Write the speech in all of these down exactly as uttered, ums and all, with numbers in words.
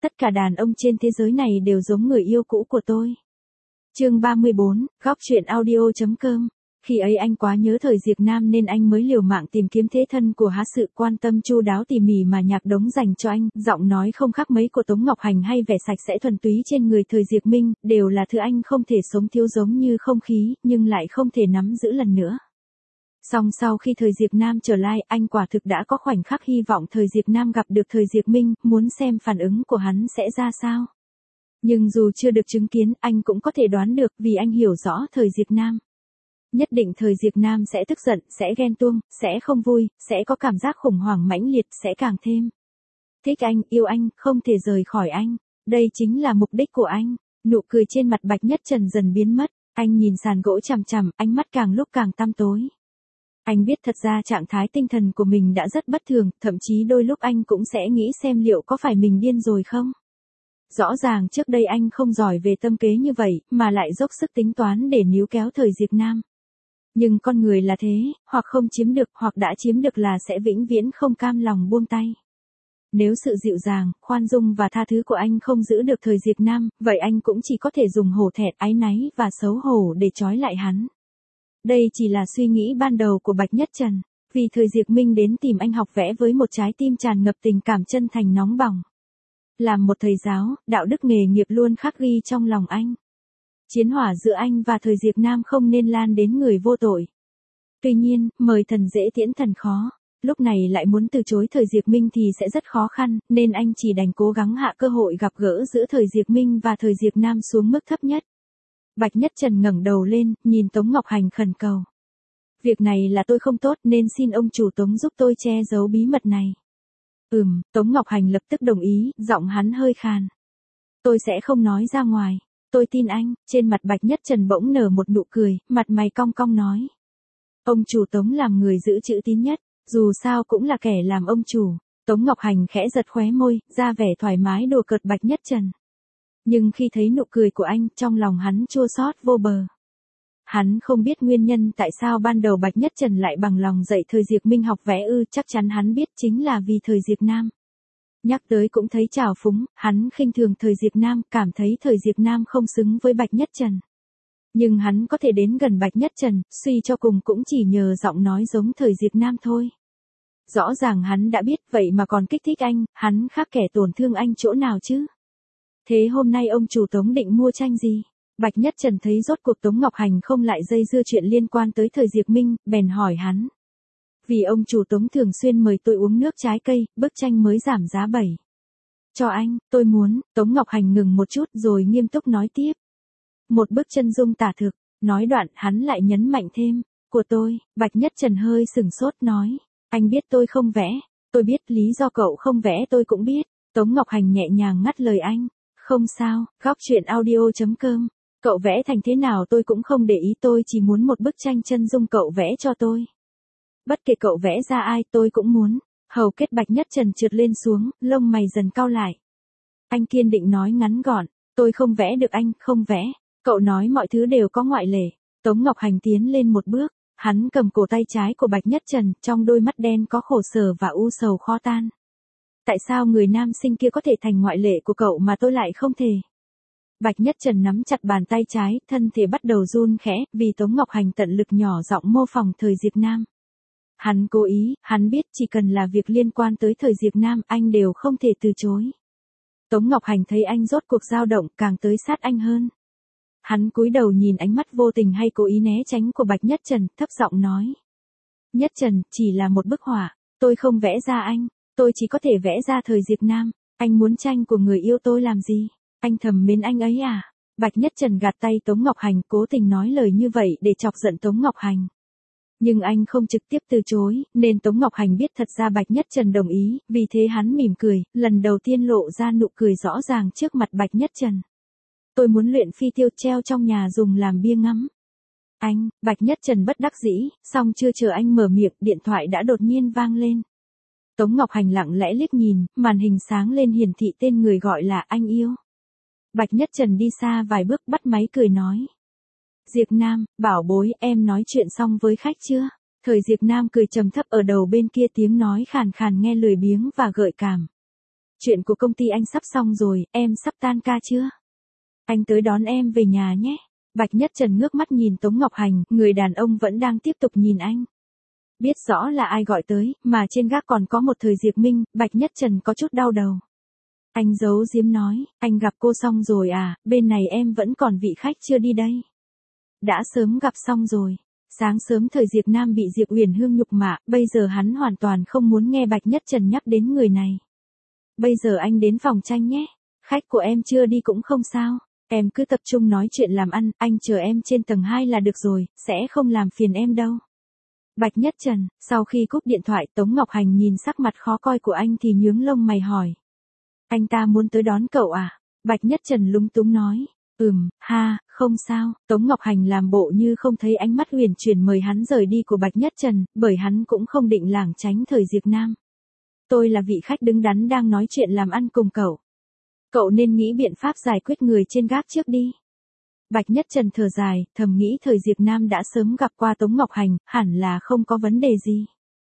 tất cả đàn ông trên thế giới này đều giống người yêu cũ của tôi. Chương ba mươi bốn, góc truyện audio chấm com. Khi ấy anh quá nhớ thời Diệp Nam nên anh mới liều mạng tìm kiếm thế thân của Há, sự quan tâm chu đáo tỉ mỉ mà Nhạc Đống dành cho anh, giọng nói không khác mấy của Tống Ngọc Hành hay vẻ sạch sẽ thuần túy trên người thời Diệp Minh, đều là thứ anh không thể sống thiếu, giống như không khí, nhưng lại không thể nắm giữ lần nữa. Song sau khi thời Diệp Nam trở lại, anh quả thực đã có khoảnh khắc hy vọng thời Diệp Nam gặp được thời Diệp Minh, muốn xem phản ứng của hắn sẽ ra sao. Nhưng dù chưa được chứng kiến, anh cũng có thể đoán được, vì anh hiểu rõ thời Diệp Nam. Nhất định thời Diệp Nam sẽ tức giận, sẽ ghen tuông, sẽ không vui, sẽ có cảm giác khủng hoảng mãnh liệt, sẽ càng thêm thích anh, yêu anh, không thể rời khỏi anh. Đây chính là mục đích của anh. Nụ cười trên mặt Bạch Nhất Trần dần biến mất, anh nhìn sàn gỗ chằm chằm, ánh mắt càng lúc càng tăm tối. Anh biết thật ra trạng thái tinh thần của mình đã rất bất thường, thậm chí đôi lúc anh cũng sẽ nghĩ xem liệu có phải mình điên rồi không. Rõ ràng trước đây anh không giỏi về tâm kế như vậy, mà lại dốc sức tính toán để níu kéo thời Diệp Nam. Nhưng con người là thế, hoặc không chiếm được, hoặc đã chiếm được là sẽ vĩnh viễn không cam lòng buông tay. Nếu sự dịu dàng, khoan dung và tha thứ của anh không giữ được thời Diệp Nam, vậy anh cũng chỉ có thể dùng hổ thẹn, áy náy và xấu hổ để trói lại hắn. Đây chỉ là suy nghĩ ban đầu của Bạch Nhất Trần, vì thời Diệp Minh đến tìm anh học vẽ với một trái tim tràn ngập tình cảm chân thành nóng bỏng. Làm một thầy giáo, đạo đức nghề nghiệp luôn khắc ghi trong lòng anh. Chiến hỏa giữa anh và thời Diệp Nam không nên lan đến người vô tội. Tuy nhiên, mời thần dễ tiễn thần khó. Lúc này lại muốn từ chối thời Diệp Minh thì sẽ rất khó khăn, nên anh chỉ đành cố gắng hạ cơ hội gặp gỡ giữa thời Diệp Minh và thời Diệp Nam xuống mức thấp nhất. Bạch Nhất Trần ngẩng đầu lên, nhìn Tống Ngọc Hành khẩn cầu. Việc này là tôi không tốt nên xin ông chủ Tống giúp tôi che giấu bí mật này. Ừm, Tống Ngọc Hành lập tức đồng ý, giọng hắn hơi khàn. Tôi sẽ không nói ra ngoài. Tôi tin anh. Trên mặt Bạch Nhất Trần bỗng nở một nụ cười, mặt mày cong cong nói. Ông chủ Tống làm người giữ chữ tín nhất, dù sao cũng là kẻ làm ông chủ. Tống Ngọc Hành khẽ giật khóe môi, ra vẻ thoải mái đùa cợt Bạch Nhất Trần. Nhưng khi thấy nụ cười của anh, trong lòng hắn chua xót vô bờ. Hắn không biết nguyên nhân tại sao ban đầu Bạch Nhất Trần lại bằng lòng dạy thời Diệp Minh học vẽ ư, chắc chắn hắn biết chính là vì thời Diệp Nam. Nhắc tới cũng thấy trào phúng, hắn khinh thường thời Diệp Nam, cảm thấy thời Diệp Nam không xứng với Bạch Nhất Trần. Nhưng hắn có thể đến gần Bạch Nhất Trần, suy cho cùng cũng chỉ nhờ giọng nói giống thời Diệp Nam thôi. Rõ ràng hắn đã biết, vậy mà còn kích thích anh, hắn khác kẻ tổn thương anh chỗ nào chứ? Thế hôm nay ông chủ Tống định mua tranh gì? Bạch Nhất Trần thấy rốt cuộc Tống Ngọc Hành không lại dây dưa chuyện liên quan tới thời Diệp Minh, bèn hỏi hắn. Vì ông chủ Tống thường xuyên mời tôi uống nước trái cây, bức tranh mới giảm giá bảy. Cho anh, tôi muốn. Tống Ngọc Hành ngừng một chút rồi nghiêm túc nói tiếp. Một bức chân dung tả thực. Nói đoạn hắn lại nhấn mạnh thêm. Của tôi. Bạch Nhất Trần hơi sửng sốt nói. Anh biết tôi không vẽ. Tôi biết lý do cậu không vẽ tôi cũng biết. Tống Ngọc Hành nhẹ nhàng ngắt lời anh. Không sao, góc truyện audio chấm com. Cậu vẽ thành thế nào tôi cũng không để ý, tôi chỉ muốn một bức tranh chân dung cậu vẽ cho tôi. Bất kể cậu vẽ ra ai tôi cũng muốn. Hầu kết Bạch Nhất Trần trượt lên xuống, lông mày dần cau lại. Anh kiên định nói ngắn gọn. Tôi không vẽ được anh, không vẽ. Cậu nói mọi thứ đều có ngoại lệ. Tống Ngọc Hành tiến lên một bước. Hắn cầm cổ tay trái của Bạch Nhất Trần, trong đôi mắt đen có khổ sở và u sầu khó tan. Tại sao người nam sinh kia có thể thành ngoại lệ của cậu mà tôi lại không thể? Bạch Nhất Trần nắm chặt bàn tay trái, thân thể bắt đầu run khẽ, vì Tống Ngọc Hành tận lực nhỏ giọng mô phỏng thời Diệp Nam. Hắn cố ý, hắn biết chỉ cần là việc liên quan tới thời Diệp Nam, anh đều không thể từ chối. Tống Ngọc Hành thấy anh rốt cuộc dao động, càng tới sát anh hơn. Hắn cúi đầu nhìn ánh mắt vô tình hay cố ý né tránh của Bạch Nhất Trần, thấp giọng nói. Nhất Trần, chỉ là một bức họa, tôi không vẽ ra anh, tôi chỉ có thể vẽ ra thời Diệp Nam. Anh muốn tranh của người yêu tôi làm gì? Anh thầm mến anh ấy à? Bạch Nhất Trần gạt tay Tống Ngọc Hành, cố tình nói lời như vậy để chọc giận Tống Ngọc Hành. Nhưng anh không trực tiếp từ chối, nên Tống Ngọc Hành biết thật ra Bạch Nhất Trần đồng ý, vì thế hắn mỉm cười, lần đầu tiên lộ ra nụ cười rõ ràng trước mặt Bạch Nhất Trần. Tôi muốn luyện phi tiêu treo trong nhà dùng làm bia ngắm. Anh, Bạch Nhất Trần bất đắc dĩ, song chưa chờ anh mở miệng, điện thoại đã đột nhiên vang lên. Tống Ngọc Hành lặng lẽ liếc nhìn, màn hình sáng lên hiển thị tên người gọi là anh yêu. Bạch Nhất Trần đi xa vài bước bắt máy cười nói. Diệp Nam, bảo bối, em nói chuyện xong với khách chưa? Thời Diệp Nam cười trầm thấp ở đầu bên kia, tiếng nói khàn khàn nghe lười biếng và gợi cảm. chuyện của công ty anh sắp xong rồi, em sắp tan ca chưa? Anh tới đón em về nhà nhé. Bạch Nhất Trần ngước mắt nhìn Tống Ngọc Hành, người đàn ông vẫn đang tiếp tục nhìn anh. Biết rõ là ai gọi tới, mà trên gác còn có một Thời Diệp Minh, Bạch Nhất Trần có chút đau đầu. Anh giấu giếm nói, anh gặp cô xong rồi à, bên này em vẫn còn vị khách chưa đi đây. Đã sớm gặp xong rồi. Sáng sớm Thời Diệp Nam bị Diệp Uyển Hương nhục mạ, bây giờ hắn hoàn toàn không muốn nghe Bạch Nhất Trần nhắc đến người này. Bây giờ anh đến phòng tranh nhé. Khách của em chưa đi cũng không sao. Em cứ tập trung nói chuyện làm ăn, anh chờ em trên tầng hai là được rồi, sẽ không làm phiền em đâu. Bạch Nhất Trần, sau khi cúp điện thoại Tống Ngọc Hành nhìn sắc mặt khó coi của anh thì nhướng lông mày hỏi. Anh ta muốn tới đón cậu à? Bạch Nhất Trần lúng túng nói. Ừm, ha, không sao. Tống Ngọc Hành làm bộ như không thấy ánh mắt huyền chuyển mời hắn rời đi của Bạch Nhất Trần, bởi hắn cũng không định lảng tránh Thời Diệp Nam. Tôi là vị khách đứng đắn đang nói chuyện làm ăn cùng cậu. Cậu nên nghĩ biện pháp giải quyết người trên gác trước đi. Bạch Nhất Trần thở dài, thầm nghĩ Thời Diệp Nam đã sớm gặp qua Tống Ngọc Hành, hẳn là không có vấn đề gì.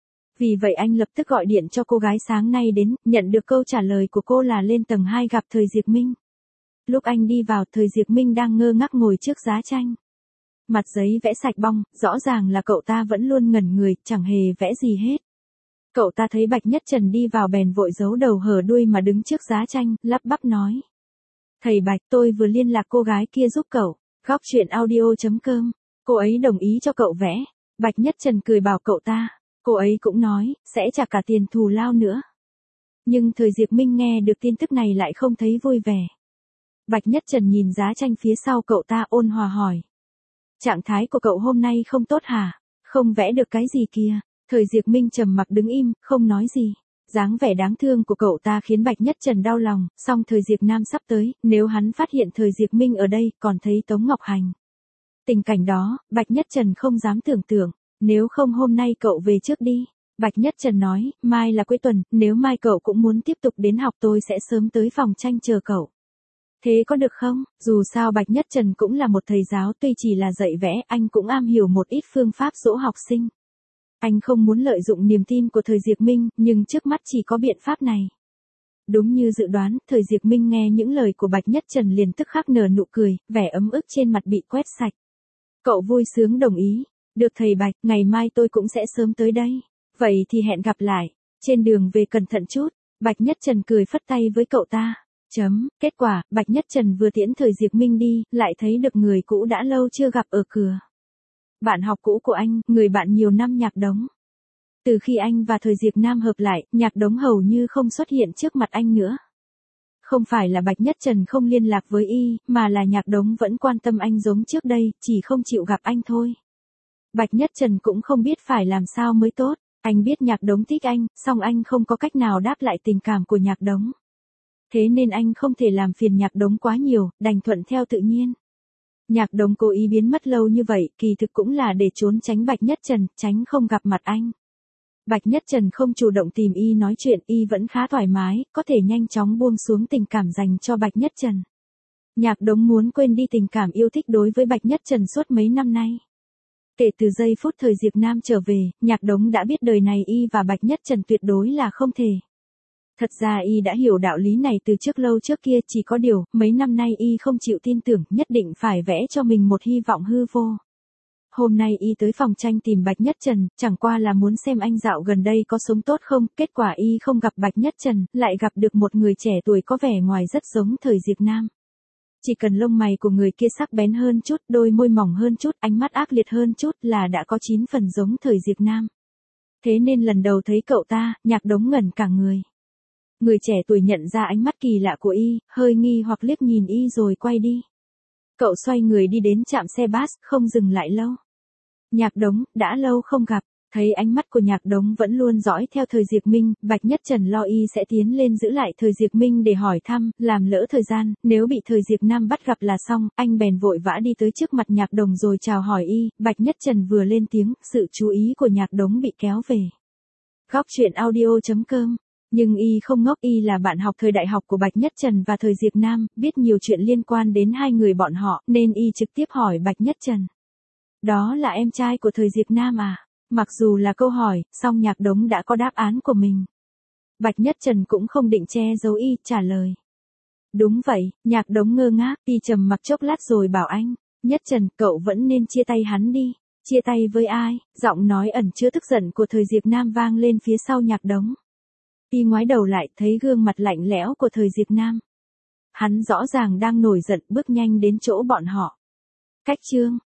Vì vậy anh lập tức gọi điện cho cô gái sáng nay đến, nhận được câu trả lời của cô là lên tầng hai gặp Thời Diệp Minh. Lúc anh đi vào, Thời Diệp Minh đang ngơ ngác ngồi trước giá tranh. Mặt giấy vẽ sạch bong, rõ ràng là cậu ta vẫn luôn ngẩn người, chẳng hề vẽ gì hết. Cậu ta thấy Bạch Nhất Trần đi vào bèn vội giấu đầu hở đuôi mà đứng trước giá tranh, lắp bắp nói. Thầy Bạch, tôi vừa liên lạc cô gái kia giúp cậu. Góc truyện audio chấm com. Cô ấy đồng ý cho cậu vẽ. Bạch Nhất Trần cười bảo cậu ta. Cô ấy cũng nói, sẽ trả cả tiền thù lao nữa. Nhưng Thời Diệp Minh nghe được tin tức này lại không thấy vui vẻ. Bạch Nhất Trần nhìn giá tranh phía sau cậu ta ôn hòa hỏi. Trạng thái của cậu hôm nay không tốt hả? Không vẽ được cái gì kìa? Thời Diệp Minh trầm mặc đứng im, không nói gì. Dáng vẻ đáng thương của cậu ta khiến Bạch Nhất Trần đau lòng, song Thời Diệp Nam sắp tới, nếu hắn phát hiện Thời Diệp Minh ở đây, còn thấy Tống Ngọc Hành. Tình cảnh đó, Bạch Nhất Trần không dám tưởng tượng, nếu không hôm nay cậu về trước đi. Bạch Nhất Trần nói, mai là cuối tuần, nếu mai cậu cũng muốn tiếp tục đến học tôi sẽ sớm tới phòng tranh chờ cậu. Thế có được không? Dù sao Bạch Nhất Trần cũng là một thầy giáo, tuy chỉ là dạy vẽ, anh cũng am hiểu một ít phương pháp dỗ học sinh. Anh không muốn lợi dụng niềm tin của Thời Diệp Minh, nhưng trước mắt chỉ có biện pháp này. Đúng như dự đoán, Thời Diệp Minh nghe những lời của Bạch Nhất Trần liền tức khắc nở nụ cười, vẻ ấm ức trên mặt bị quét sạch. Cậu vui sướng đồng ý. Được thầy Bạch, ngày mai tôi cũng sẽ sớm tới đây. Vậy thì hẹn gặp lại. Trên đường về cẩn thận chút. Bạch Nhất Trần cười phất tay với cậu ta. Chấm, kết quả, Bạch Nhất Trần vừa tiễn Thời Diệp Minh đi, lại thấy được người cũ đã lâu chưa gặp ở cửa. Bạn học cũ của anh, người bạn nhiều năm Nhạc Đống. Từ khi anh và Thời Diệp Nam hợp lại, Nhạc Đống hầu như không xuất hiện trước mặt anh nữa. Không phải là Bạch Nhất Trần không liên lạc với y, mà là Nhạc Đống vẫn quan tâm anh giống trước đây, chỉ không chịu gặp anh thôi. Bạch Nhất Trần cũng không biết phải làm sao mới tốt, anh biết Nhạc Đống thích anh, song anh không có cách nào đáp lại tình cảm của Nhạc Đống. Thế nên anh không thể làm phiền Nhạc Đống quá nhiều, đành thuận theo tự nhiên. Nhạc Đống cố ý biến mất lâu như vậy, kỳ thực cũng là để trốn tránh Bạch Nhất Trần, tránh không gặp mặt anh. Bạch Nhất Trần không chủ động tìm y nói chuyện, y vẫn khá thoải mái, có thể nhanh chóng buông xuống tình cảm dành cho Bạch Nhất Trần. Nhạc Đống muốn quên đi tình cảm yêu thích đối với Bạch Nhất Trần suốt mấy năm nay. Kể từ giây phút Thời Diệp Nam trở về, Nhạc Đống đã biết đời này y và Bạch Nhất Trần tuyệt đối là không thể. Thật ra y đã hiểu đạo lý này từ trước lâu trước kia, chỉ có điều, mấy năm nay y không chịu tin tưởng, nhất định phải vẽ cho mình một hy vọng hư vô. Hôm nay y tới phòng tranh tìm Bạch Nhất Trần, chẳng qua là muốn xem anh dạo gần đây có sống tốt không, kết quả y không gặp Bạch Nhất Trần, lại gặp được một người trẻ tuổi có vẻ ngoài rất giống Thời Diệp Nam. Chỉ cần lông mày của người kia sắc bén hơn chút, đôi môi mỏng hơn chút, ánh mắt ác liệt hơn chút là đã có chín phần giống Thời Diệp Nam. Thế nên lần đầu thấy cậu ta, Nhạc Đống ngẩn cả người. Người trẻ tuổi nhận ra ánh mắt kỳ lạ của y, hơi nghi hoặc liếc nhìn y rồi quay đi. Cậu xoay người đi đến trạm xe bus, không dừng lại lâu. Nhạc Đống, đã lâu không gặp, thấy ánh mắt của Nhạc Đống vẫn luôn dõi theo Thời Diệp Minh, Bạch Nhất Trần lo y sẽ tiến lên giữ lại Thời Diệp Minh để hỏi thăm, làm lỡ thời gian, nếu bị Thời Diệp Nam bắt gặp là xong, anh bèn vội vã đi tới trước mặt Nhạc Đống rồi chào hỏi y, Bạch Nhất Trần vừa lên tiếng, sự chú ý của Nhạc Đống bị kéo về. Góc truyện audio chấm com. Nhưng y không ngốc, y là bạn học thời đại học của Bạch Nhất Trần và Thời Diệp Nam, biết nhiều chuyện liên quan đến hai người bọn họ, nên y trực tiếp hỏi Bạch Nhất Trần. Đó là em trai của Thời Diệp Nam à? Mặc dù là câu hỏi, song Nhạc Đống đã có đáp án của mình. Bạch Nhất Trần cũng không định che giấu y, trả lời. Đúng vậy, Nhạc Đống ngơ ngác, y trầm mặc chốc lát rồi bảo anh. Nhất Trần, cậu vẫn nên chia tay hắn đi. Chia tay với ai? Giọng nói ẩn chứa tức giận của Thời Diệp Nam vang lên phía sau Nhạc Đống. Y ngoái đầu lại thấy gương mặt lạnh lẽo của Thời Diệp Nam. Hắn rõ ràng đang nổi giận bước nhanh đến chỗ bọn họ. Cách chương